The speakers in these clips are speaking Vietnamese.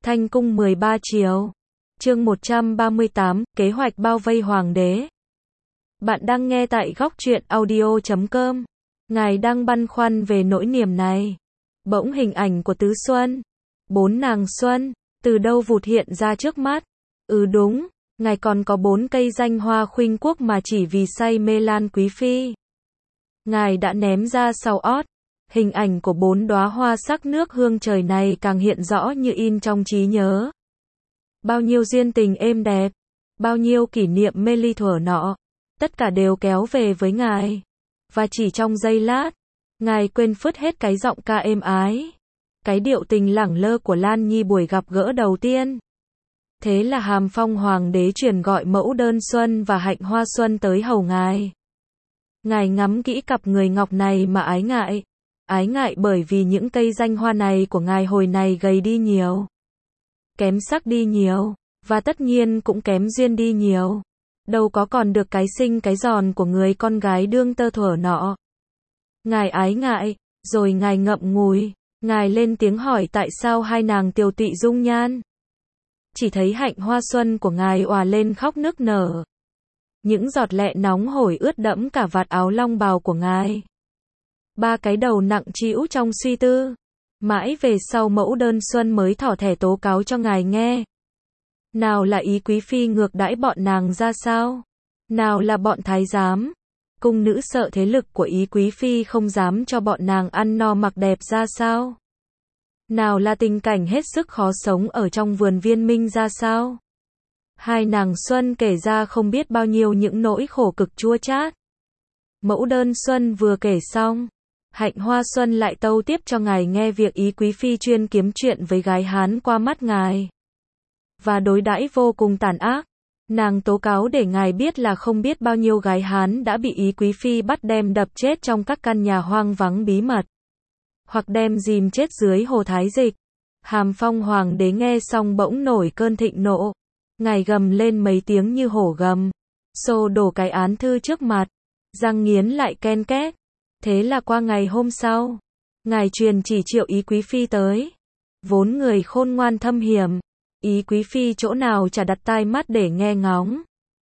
Thanh cung 13 chiều. Chương 138, kế hoạch bao vây hoàng đế. Bạn đang nghe tại góc truyện audio.com. Ngài đang băn khoăn về nỗi niềm này. Bỗng hình ảnh của Tứ Xuân, bốn nàng xuân, từ đâu vụt hiện ra trước mắt. Đúng, ngài còn có 4 cây danh hoa khuynh quốc mà chỉ vì say mê Lan Quý Phi. Ngài đã ném ra sau ót. Hình ảnh của 4 đóa hoa sắc nước hương trời này càng hiện rõ như in trong trí nhớ. Bao nhiêu duyên tình êm đẹp, bao nhiêu kỷ niệm mê ly thuở nọ, tất cả đều kéo về với ngài. Và chỉ trong giây lát, ngài quên phứt hết cái giọng ca êm ái, cái điệu tình lẳng lơ của Lan Nhi buổi gặp gỡ đầu tiên. Thế là Hàm Phong hoàng đế truyền gọi Mẫu Đơn Xuân và Hạnh Hoa Xuân tới hầu ngài. Ngài ngắm kỹ cặp người ngọc này mà ái ngại. Ái ngại bởi vì những cây danh hoa này của ngài hồi này gầy đi nhiều, kém sắc đi nhiều, và tất nhiên cũng kém duyên đi nhiều. Đâu có còn được cái xinh cái giòn của người con gái đương tơ thuở nọ. Ngài ái ngại, rồi ngài ngậm ngùi, ngài lên tiếng hỏi tại sao hai nàng tiều tụy dung nhan. Chỉ thấy Hạnh Hoa Xuân của ngài òa lên khóc nức nở. Những giọt lệ nóng hổi ướt đẫm cả vạt áo long bào của ngài. 3 cái đầu nặng trĩu trong suy tư. Mãi về sau Mẫu Đơn Xuân mới thỏ thẻ tố cáo cho ngài nghe. Nào là ý quý phi ngược đãi bọn nàng ra sao? Nào là bọn thái giám, cung nữ sợ thế lực của ý quý phi không dám cho bọn nàng ăn no mặc đẹp ra sao? Nào là tình cảnh hết sức khó sống ở trong vườn Viên Minh ra sao? Hai nàng Xuân kể ra không biết bao nhiêu những nỗi khổ cực chua chát. Mẫu Đơn Xuân vừa kể xong, Hạnh Hoa Xuân lại tâu tiếp cho ngài nghe việc ý quý phi chuyên kiếm chuyện với gái Hán qua mắt ngài, và đối đãi vô cùng tàn ác. Nàng tố cáo để ngài biết là không biết bao nhiêu gái Hán đã bị ý quý phi bắt đem đập chết trong các căn nhà hoang vắng bí mật, hoặc đem dìm chết dưới hồ Thái Dịch. Hàm Phong hoàng đế nghe xong bỗng nổi cơn thịnh nộ. Ngài gầm lên mấy tiếng như hổ gầm, xô đổ cái án thư trước mặt, răng nghiến lại ken két. Thế là qua ngày hôm sau, ngài truyền chỉ triệu ý quý phi tới. Vốn người khôn ngoan thâm hiểm, ý quý phi chỗ nào chả đặt tai mắt để nghe ngóng.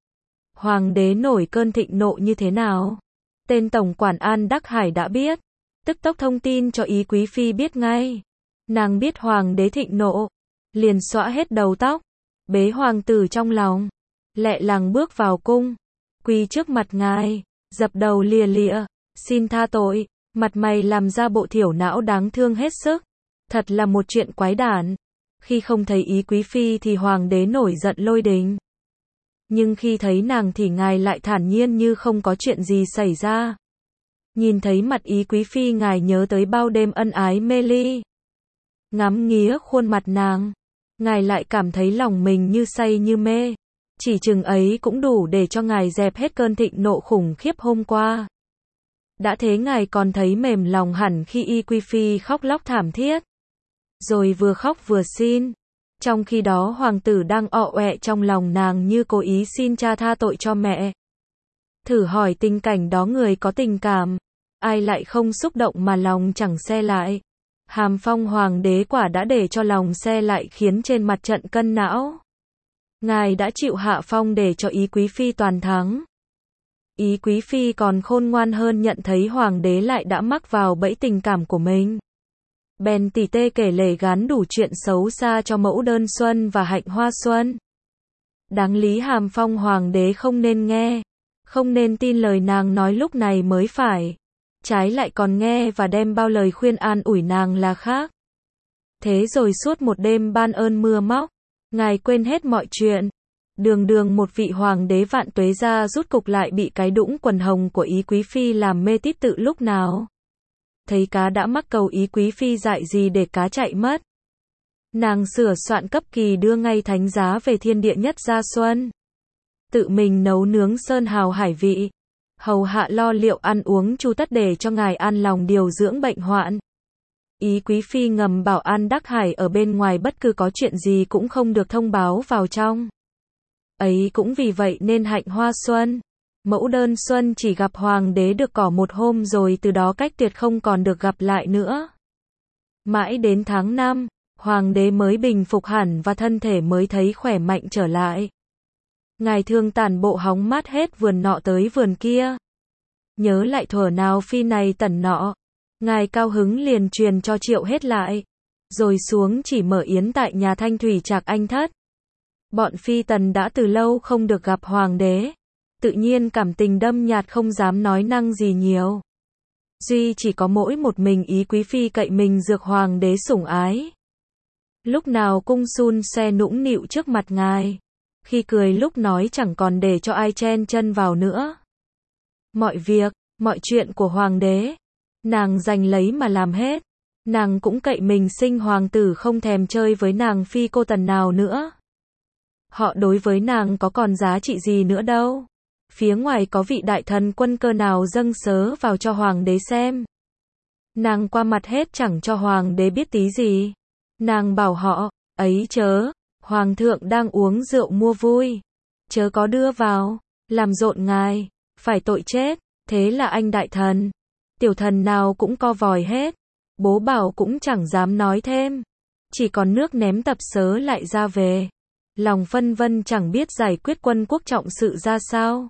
Hoàng đế nổi cơn thịnh nộ như thế nào? Tên tổng quản An Đắc Hải đã biết, tức tốc thông tin cho ý quý phi biết ngay. Nàng biết hoàng đế thịnh nộ, liền xõa hết đầu tóc, bế hoàng tử trong lòng, lẹ làng bước vào cung, quỳ trước mặt ngài, dập đầu lìa lịa, xin tha tội. Mặt mày làm ra bộ thiểu não đáng thương hết sức. Thật là một chuyện quái đản. Khi không thấy ý quý phi thì hoàng đế nổi giận lôi đình, nhưng khi thấy nàng thì ngài lại thản nhiên như không có chuyện gì xảy ra. Nhìn thấy mặt ý quý phi ngài nhớ tới bao đêm ân ái mê ly. Ngắm nghía khuôn mặt nàng, ngài lại cảm thấy lòng mình như say như mê. Chỉ chừng ấy cũng đủ để cho ngài dẹp hết cơn thịnh nộ khủng khiếp hôm qua. Đã thế ngài còn thấy mềm lòng hẳn khi y quý phi khóc lóc thảm thiết, rồi vừa khóc vừa xin. Trong khi đó hoàng tử đang ọ ọe trong lòng nàng như cố ý xin cha tha tội cho mẹ. Thử hỏi tình cảnh đó người có tình cảm, ai lại không xúc động mà lòng chẳng se lại. Hàm Phong hoàng đế quả đã để cho lòng se lại khiến trên mặt trận cân não. Ngài đã chịu hạ phong để cho ý quý phi toàn thắng. Ý quý phi còn khôn ngoan hơn nhận thấy hoàng đế lại đã mắc vào bẫy tình cảm của mình. Bèn tỉ tê kể lể gán đủ chuyện xấu xa cho Mẫu Đơn Xuân và Hạnh Hoa Xuân. Đáng lý Hàm Phong hoàng đế không nên nghe, không nên tin lời nàng nói lúc này mới phải. Trái lại còn nghe và đem bao lời khuyên an ủi nàng là khác. Thế rồi suốt một đêm ban ơn mưa móc, ngài quên hết mọi chuyện. Đường đường một vị hoàng đế vạn tuế ra rút cục lại bị cái đũng quần hồng của ý quý phi làm mê tít tự lúc nào. Thấy cá đã mắc cầu ý quý phi dại gì để cá chạy mất. Nàng sửa soạn cấp kỳ đưa ngay thánh giá về thiên địa nhất gia xuân. Tự mình nấu nướng sơn hào hải vị, hầu hạ lo liệu ăn uống chu tất để cho ngài an lòng điều dưỡng bệnh hoạn. Ý quý phi ngầm bảo An Đắc Hải ở bên ngoài bất cứ có chuyện gì cũng không được thông báo vào trong. Ấy cũng vì vậy nên Hạnh Hoa Xuân, Mẫu Đơn Xuân chỉ gặp hoàng đế được cỏ một hôm rồi từ đó cách tuyệt không còn được gặp lại nữa. Mãi đến tháng 5, Hoàng đế mới bình phục hẳn và thân thể mới thấy khỏe mạnh trở lại. Ngài thường tản bộ hóng mát hết vườn nọ tới vườn kia. Nhớ lại thuở nào phi này tẩn nọ. Ngài cao hứng liền truyền cho Triệu hết lại. Rồi xuống chỉ mở yến tại nhà Thanh Thủy Trạc Anh thất. Bọn phi tần đã từ lâu không được gặp hoàng đế. Tự nhiên cảm tình đâm nhạt không dám nói năng gì nhiều. Duy chỉ có mỗi một mình Ý quý phi cậy mình dược hoàng đế sủng ái. Lúc nào cung sun xoe nũng nịu trước mặt ngài. Khi cười lúc nói chẳng còn để cho ai chen chân vào nữa. Mọi việc, mọi chuyện của hoàng đế, nàng giành lấy mà làm hết. Nàng cũng cậy mình sinh hoàng tử không thèm chơi với nàng phi cô tần nào nữa. Họ đối với nàng có còn giá trị gì nữa đâu. Phía ngoài có vị đại thần quân cơ nào dâng sớ vào cho hoàng đế xem. Nàng qua mặt hết chẳng cho hoàng đế biết tí gì. Nàng bảo họ, ấy chớ, hoàng thượng đang uống rượu mua vui. Chớ có đưa vào, làm rộn ngài, phải tội chết. Thế là anh đại thần, tiểu thần nào cũng co vòi hết. Bố bảo cũng chẳng dám nói thêm. Chỉ còn nước ném tập sớ lại ra về. Lòng phân vân chẳng biết giải quyết quân quốc trọng sự ra sao.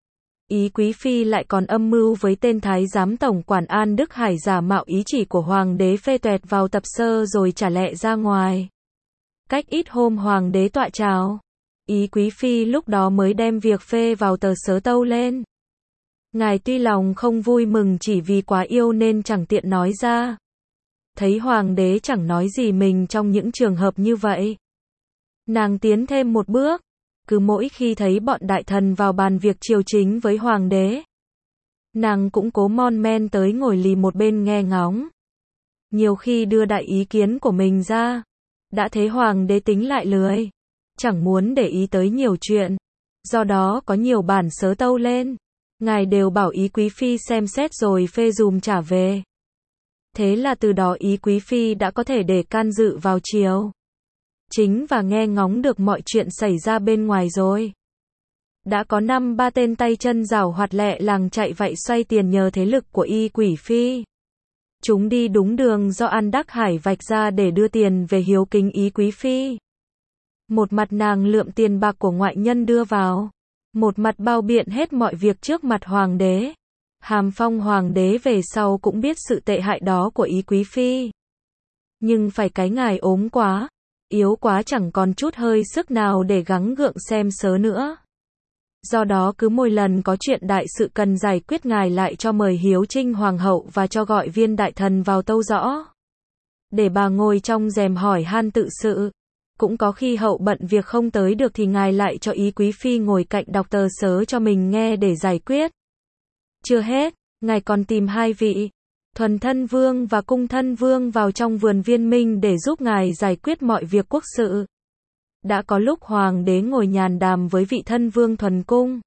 Ý quý phi lại còn âm mưu với tên thái giám tổng quản An Đức Hải giả mạo ý chỉ của hoàng đế phê tuệt vào tập sơ rồi trả lệ ra ngoài. Cách ít hôm hoàng đế tọa chào, Ý quý phi lúc đó mới đem việc phê vào tờ sớ tâu lên. Ngài tuy lòng không vui mừng chỉ vì quá yêu nên chẳng tiện nói ra. Thấy hoàng đế chẳng nói gì mình trong những trường hợp như vậy. Nàng tiến thêm một bước. Cứ mỗi khi thấy bọn đại thần vào bàn việc triều chính với hoàng đế, nàng cũng cố mon men tới ngồi lì một bên nghe ngóng. Nhiều khi đưa đại ý kiến của mình ra. Đã thấy hoàng đế tính lại lười. Chẳng muốn để ý tới nhiều chuyện. Do đó có nhiều bản sớ tâu lên. Ngài đều bảo Ý quý phi xem xét rồi phê dùm trả về. Thế là từ đó Ý quý phi đã có thể để can dự vào triều chính và nghe ngóng được mọi chuyện xảy ra bên ngoài rồi. Đã có 5-3 tên tay chân giảo hoạt lẹ làng chạy vạy xoay tiền nhờ thế lực của Y quý phi. Chúng đi đúng đường do An Đắc Hải vạch ra để đưa tiền về hiếu kính Ý quý phi. Một mặt nàng lượm tiền bạc của ngoại nhân đưa vào. Một mặt bao biện hết mọi việc trước mặt hoàng đế. Hàm phong hoàng đế về sau cũng biết sự tệ hại đó của Ý quý phi. Nhưng phải cái ngài ốm quá, yếu quá chẳng còn chút hơi sức nào để gắng gượng xem sớ nữa. Do đó cứ mỗi lần có chuyện đại sự cần giải quyết ngài lại cho mời hiếu trinh hoàng hậu và cho gọi viên đại thần vào tâu rõ. Để bà ngồi trong rèm hỏi han tự sự. Cũng có khi hậu bận việc không tới được thì ngài lại cho Ý quý phi ngồi cạnh đọc tờ sớ cho mình nghe để giải quyết. Chưa hết, ngài còn tìm 2 vị, Thuần Thân Vương và Cung Thân Vương vào trong vườn Viên Minh để giúp ngài giải quyết mọi việc quốc sự. Đã có lúc hoàng đế ngồi nhàn đàm với vị thân vương Thuần Cung.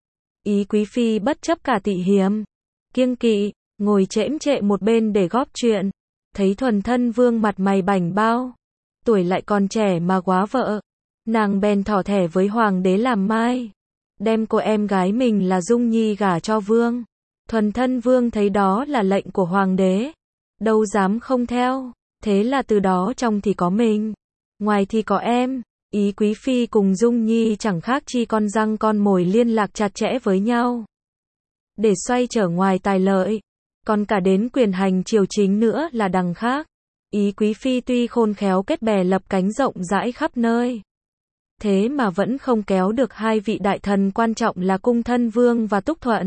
Ý quý phi bất chấp cả tị hiềm, kiêng kỵ, ngồi chễm chệ một bên để góp chuyện. Thấy Thuần Thân Vương mặt mày bảnh bao, tuổi lại còn trẻ mà quá vợ. Nàng bèn thỏ thẻ với hoàng đế làm mai. Đem cô em gái mình là Dung Nhi gả cho vương. Thuần Thân Vương thấy đó là lệnh của hoàng đế. Đâu dám không theo. Thế là từ đó trong thì có mình, ngoài thì có em. Ý quý phi cùng Dung Nhi chẳng khác chi con răng con mồi liên lạc chặt chẽ với nhau. Để xoay trở ngoài tài lợi. Còn cả đến quyền hành triều chính nữa là đằng khác. Ý quý phi tuy khôn khéo kết bè lập cánh rộng rãi khắp nơi. Thế mà vẫn không kéo được 2 vị đại thần quan trọng là Cung Thân Vương và Túc Thuận.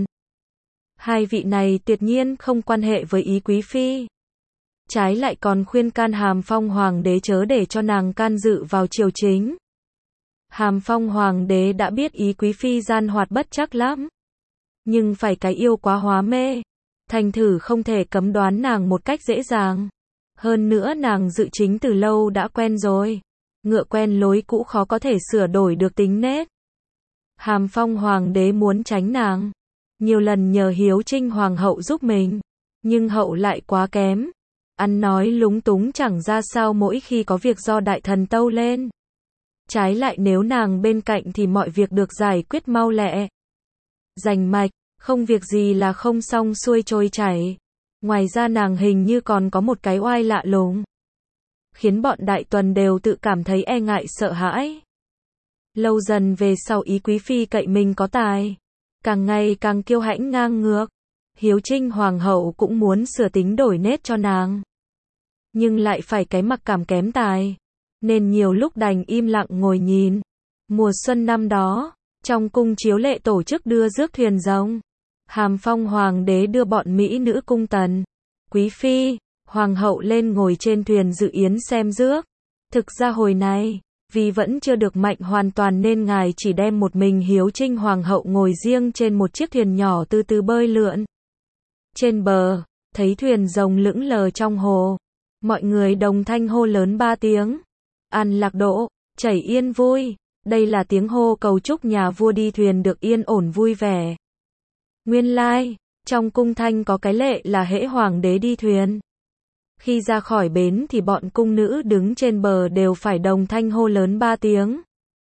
2 vị này tuyệt nhiên không quan hệ với Ý quý phi. Trái lại còn khuyên can Hàm Phong hoàng đế chớ để cho nàng can dự vào triều chính. Hàm Phong hoàng đế đã biết Ý quý phi gian hoạt bất trắc lắm. Nhưng phải cái yêu quá hóa mê. Thành thử không thể cấm đoán nàng một cách dễ dàng. Hơn nữa nàng dự chính từ lâu đã quen rồi. Ngựa quen lối cũ khó có thể sửa đổi được tính nết. Hàm Phong hoàng đế muốn tránh nàng. Nhiều lần nhờ hiếu trinh hoàng hậu giúp mình. Nhưng hậu lại quá kém. Ăn nói lúng túng chẳng ra sao mỗi khi có việc do đại thần tâu lên. Trái lại nếu nàng bên cạnh thì mọi việc được giải quyết mau lẹ. Rành mạch, không việc gì là không xong xuôi trôi chảy. Ngoài ra nàng hình như còn có một cái oai lạ lùng. khiến bọn đại tuần đều tự cảm thấy e ngại sợ hãi. Lâu dần về sau Ý quý phi cậy mình có tài, càng ngày càng kiêu hãnh ngang ngược. Hiếu Trinh hoàng hậu cũng muốn sửa tính đổi nết cho nàng, nhưng lại phải cái mặc cảm kém tài, nên nhiều lúc đành im lặng ngồi nhìn. Mùa xuân năm đó, trong cung chiếu lệ tổ chức đưa rước thuyền rồng. Hàm Phong hoàng đế đưa bọn mỹ nữ cung tần, quý phi, hoàng hậu lên ngồi trên thuyền dự yến xem rước. Thực ra hồi này, vì vẫn chưa được mạnh hoàn toàn nên ngài chỉ đem một mình Hiếu Trinh hoàng hậu ngồi riêng trên một chiếc thuyền nhỏ từ từ bơi lượn. Trên bờ, thấy thuyền rồng lững lờ trong hồ. Mọi người đồng thanh hô lớn 3 tiếng. An lạc độ, chảy yên vui. Đây là tiếng hô cầu chúc nhà vua đi thuyền được yên ổn vui vẻ. Nguyên lai, trong cung thanh có cái lệ là hễ hoàng đế đi thuyền, khi ra khỏi bến thì bọn cung nữ đứng trên bờ đều phải đồng thanh hô lớn 3 tiếng.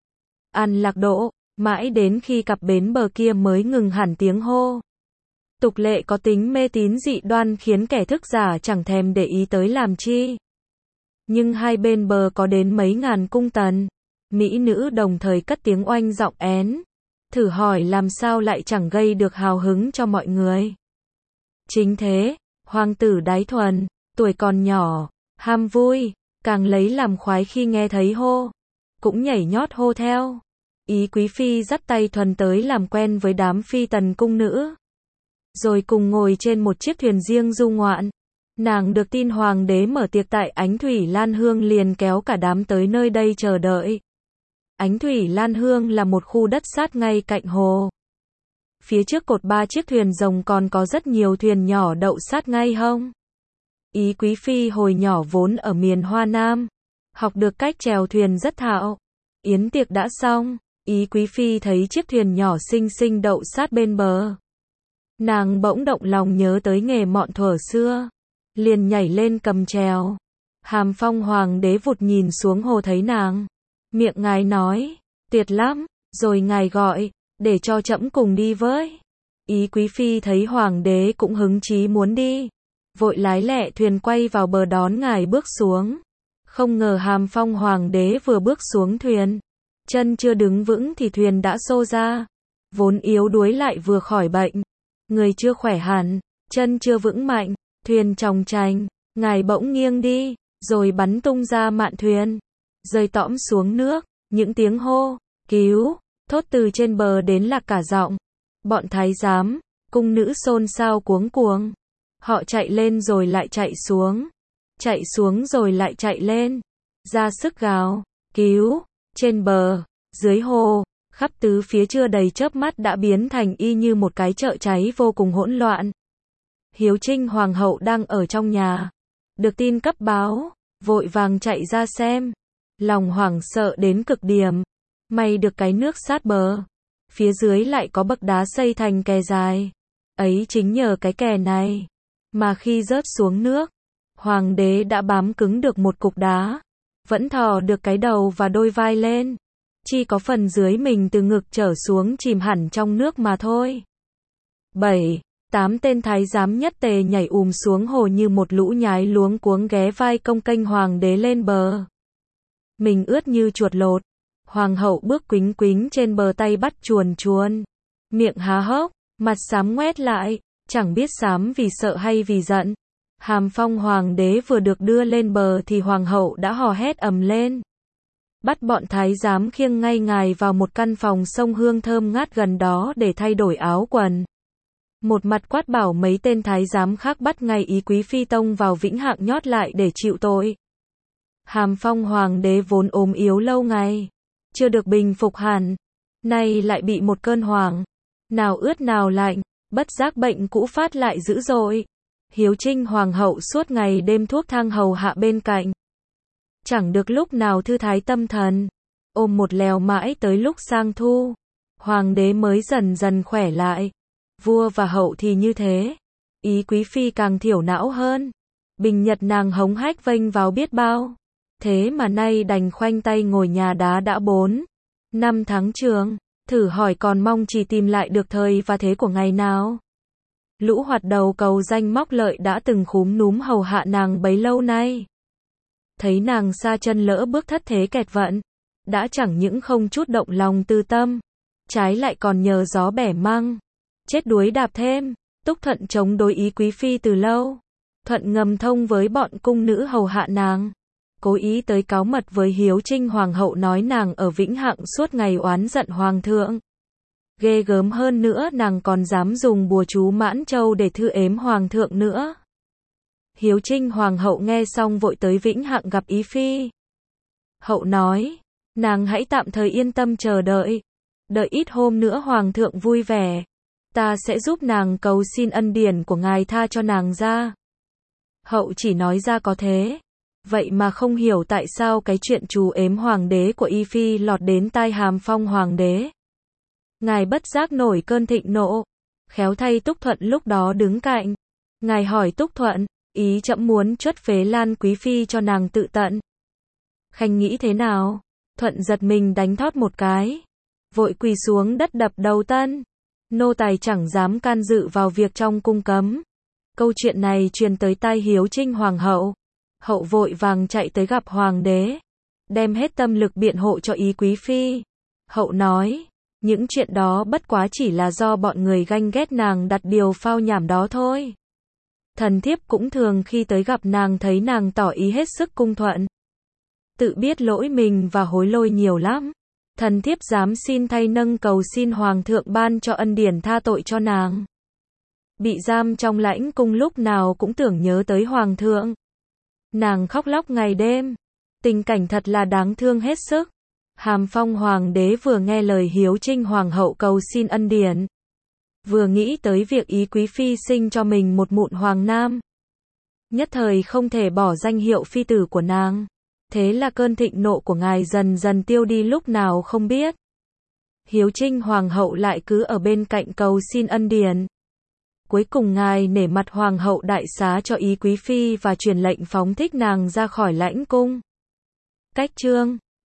An lạc độ, mãi đến khi cặp bến bờ kia mới ngừng hẳn tiếng hô. Tục lệ có tính mê tín dị đoan khiến kẻ thức giả chẳng thèm để ý tới làm chi. Nhưng hai bên bờ có đến mấy ngàn cung tần, mỹ nữ đồng thời cất tiếng oanh giọng én. Thử hỏi làm sao lại chẳng gây được hào hứng cho mọi người. Chính thế, hoàng tử Đái Thuần, tuổi còn nhỏ, ham vui, càng lấy làm khoái khi nghe thấy hô, cũng nhảy nhót hô theo. Ý quý phi dắt tay Thuần tới làm quen với đám phi tần cung nữ, rồi cùng ngồi trên một chiếc thuyền riêng du ngoạn. Nàng được tin hoàng đế mở tiệc tại Ánh Thủy Lan Hương liền kéo cả đám tới nơi đây chờ đợi. Ánh Thủy Lan Hương là một khu đất sát ngay cạnh hồ. Phía trước cột 3 chiếc thuyền rồng còn có rất nhiều thuyền nhỏ đậu sát ngay hông. Ý quý phi hồi nhỏ vốn ở miền Hoa Nam, học được cách chèo thuyền rất thạo. Yến tiệc đã xong, ý quý phi thấy chiếc thuyền nhỏ xinh xinh đậu sát bên bờ. Nàng bỗng động lòng nhớ tới nghề mọn thuở xưa, liền nhảy lên cầm chèo. Hàm Phong hoàng đế vụt nhìn xuống hồ thấy nàng, miệng ngài nói, tuyệt lắm, rồi ngài gọi, để cho trẫm cùng đi với. Ý quý phi thấy hoàng đế cũng hứng chí muốn đi, vội lái lẹ thuyền quay vào bờ đón ngài bước xuống. Không ngờ Hàm Phong hoàng đế vừa bước xuống thuyền, chân chưa đứng vững thì thuyền đã xô ra. Vốn yếu đuối lại vừa khỏi bệnh, người chưa khỏe hẳn, chân chưa vững mạnh, thuyền chòng chành, ngài bỗng nghiêng đi, rồi bắn tung ra mạn thuyền, rơi tõm xuống nước. Những tiếng hô, cứu, thốt từ trên bờ đến lạc cả giọng. Bọn thái giám, cung nữ xôn xao cuống cuồng. Họ chạy lên rồi lại chạy xuống rồi lại chạy lên, ra sức gào, cứu. Trên bờ, dưới hồ, khắp tứ phía chưa đầy chớp mắt đã biến thành y như một cái chợ cháy vô cùng hỗn loạn. Hiếu Trinh hoàng hậu đang ở trong nhà, được tin cấp báo, vội vàng chạy ra xem, lòng hoảng sợ đến cực điểm. May được cái nước sát bờ, phía dưới lại có bậc đá xây thành kè dài. Ấy chính nhờ cái kè này mà khi rớt xuống nước, hoàng đế đã bám cứng được một cục đá, vẫn thò được cái đầu và đôi vai lên, chỉ có phần dưới mình từ ngực trở xuống chìm hẳn trong nước mà thôi. 7, 8 tên thái giám nhất tề nhảy xuống hồ như một lũ nhái luống cuống ghé vai cong kênh hoàng đế lên bờ. Mình ướt như chuột lột, hoàng hậu bước quính quính trên bờ, tay bắt chuồn chuồn, miệng há hốc, mặt xám ngoét lại, chẳng biết xám vì sợ hay vì giận. Hàm Phong hoàng đế vừa được đưa lên bờ thì hoàng hậu đã hò hét ầm lên, bắt bọn thái giám khiêng ngay ngài vào một căn phòng xông hương thơm ngát gần đó để thay đổi áo quần. Một mặt quát bảo mấy tên thái giám khác bắt ngay ý quý phi tông vào vĩnh hạng nhốt lại để chịu tội. Hàm Phong hoàng đế vốn ốm yếu lâu ngày, chưa được bình phục hẳn, nay lại bị một cơn hoảng, nào ướt nào lạnh, bất giác bệnh cũ phát lại dữ dội. Hiếu Trinh hoàng hậu suốt ngày đêm thuốc thang hầu hạ bên cạnh, chẳng được lúc nào thư thái tâm thần, ôm một lèo mãi tới lúc sang thu, hoàng đế mới dần dần khỏe lại. Vua và hậu thì như thế, ý quý phi càng thiểu não hơn, bình nhật nàng hống hách vênh vào biết bao, thế mà nay đành khoanh tay ngồi nhà đá đã 4 năm tháng trường. Thử hỏi còn mong chỉ tìm lại được thời và thế của ngày nào. Lũ hoạt đầu cầu danh móc lợi đã từng khúm núm hầu hạ nàng bấy lâu nay, thấy nàng sa chân lỡ bước thất thế kẹt vận, đã chẳng những không chút động lòng tư tâm, trái lại còn nhờ gió bẻ măng, chết đuối đạp thêm. Túc Thuận chống đối ý quý phi từ lâu, Thuận ngầm thông với bọn cung nữ hầu hạ nàng, cố ý tới cáo mật với Hiếu Trinh hoàng hậu nói nàng ở Vĩnh Hạng suốt ngày oán giận hoàng thượng. Ghê gớm hơn nữa nàng còn dám dùng bùa chú Mãn Châu để thư ếm hoàng thượng nữa. Hiếu Trinh hoàng hậu nghe xong vội tới Vĩnh Hạng gặp ý phi. Hậu nói, nàng hãy tạm thời yên tâm chờ đợi, đợi ít hôm nữa hoàng thượng vui vẻ, ta sẽ giúp nàng cầu xin ân điển của ngài tha cho nàng ra. Hậu chỉ nói ra có thế, vậy mà không hiểu tại sao cái chuyện trù ếm hoàng đế của y phi lọt đến tai Hàm Phong hoàng đế. Ngài bất giác nổi cơn thịnh nộ, khéo thay Túc Thuận lúc đó đứng cạnh. Ngài hỏi Túc Thuận, ý trẫm muốn chuất phế Lan quý phi cho nàng tự tận. Khanh nghĩ thế nào? Thuận giật mình đánh thót một cái, vội quỳ xuống đất đập đầu tân. Nô tài chẳng dám can dự vào việc trong cung cấm. Câu chuyện này truyền tới tai Hiếu Trinh hoàng hậu. Hậu vội vàng chạy tới gặp hoàng đế, đem hết tâm lực biện hộ cho ý quý phi. Hậu nói, những chuyện đó bất quá chỉ là do bọn người ganh ghét nàng đặt điều phao nhảm đó thôi. Thần thiếp cũng thường khi tới gặp nàng thấy nàng tỏ ý hết sức cung thuận, tự biết lỗi mình và hối lỗi nhiều lắm. Thần thiếp dám xin thay nâng cầu xin hoàng thượng ban cho ân điển tha tội cho nàng. Bị giam trong lãnh cung lúc nào cũng tưởng nhớ tới hoàng thượng. Nàng khóc lóc ngày đêm, tình cảnh thật là đáng thương hết sức. Hàm Phong hoàng đế vừa nghe lời Hiếu Trinh hoàng hậu cầu xin ân điển, vừa nghĩ tới việc ý quý phi sinh cho mình một mụn hoàng nam, nhất thời không thể bỏ danh hiệu phi tử của nàng. Thế là cơn thịnh nộ của ngài dần dần tiêu đi lúc nào không biết. Hiếu Trinh hoàng hậu lại cứ ở bên cạnh cầu xin ân điển. Cuối cùng ngài nể mặt hoàng hậu đại xá cho ý quý phi và truyền lệnh phóng thích nàng ra khỏi lãnh cung. Cách chương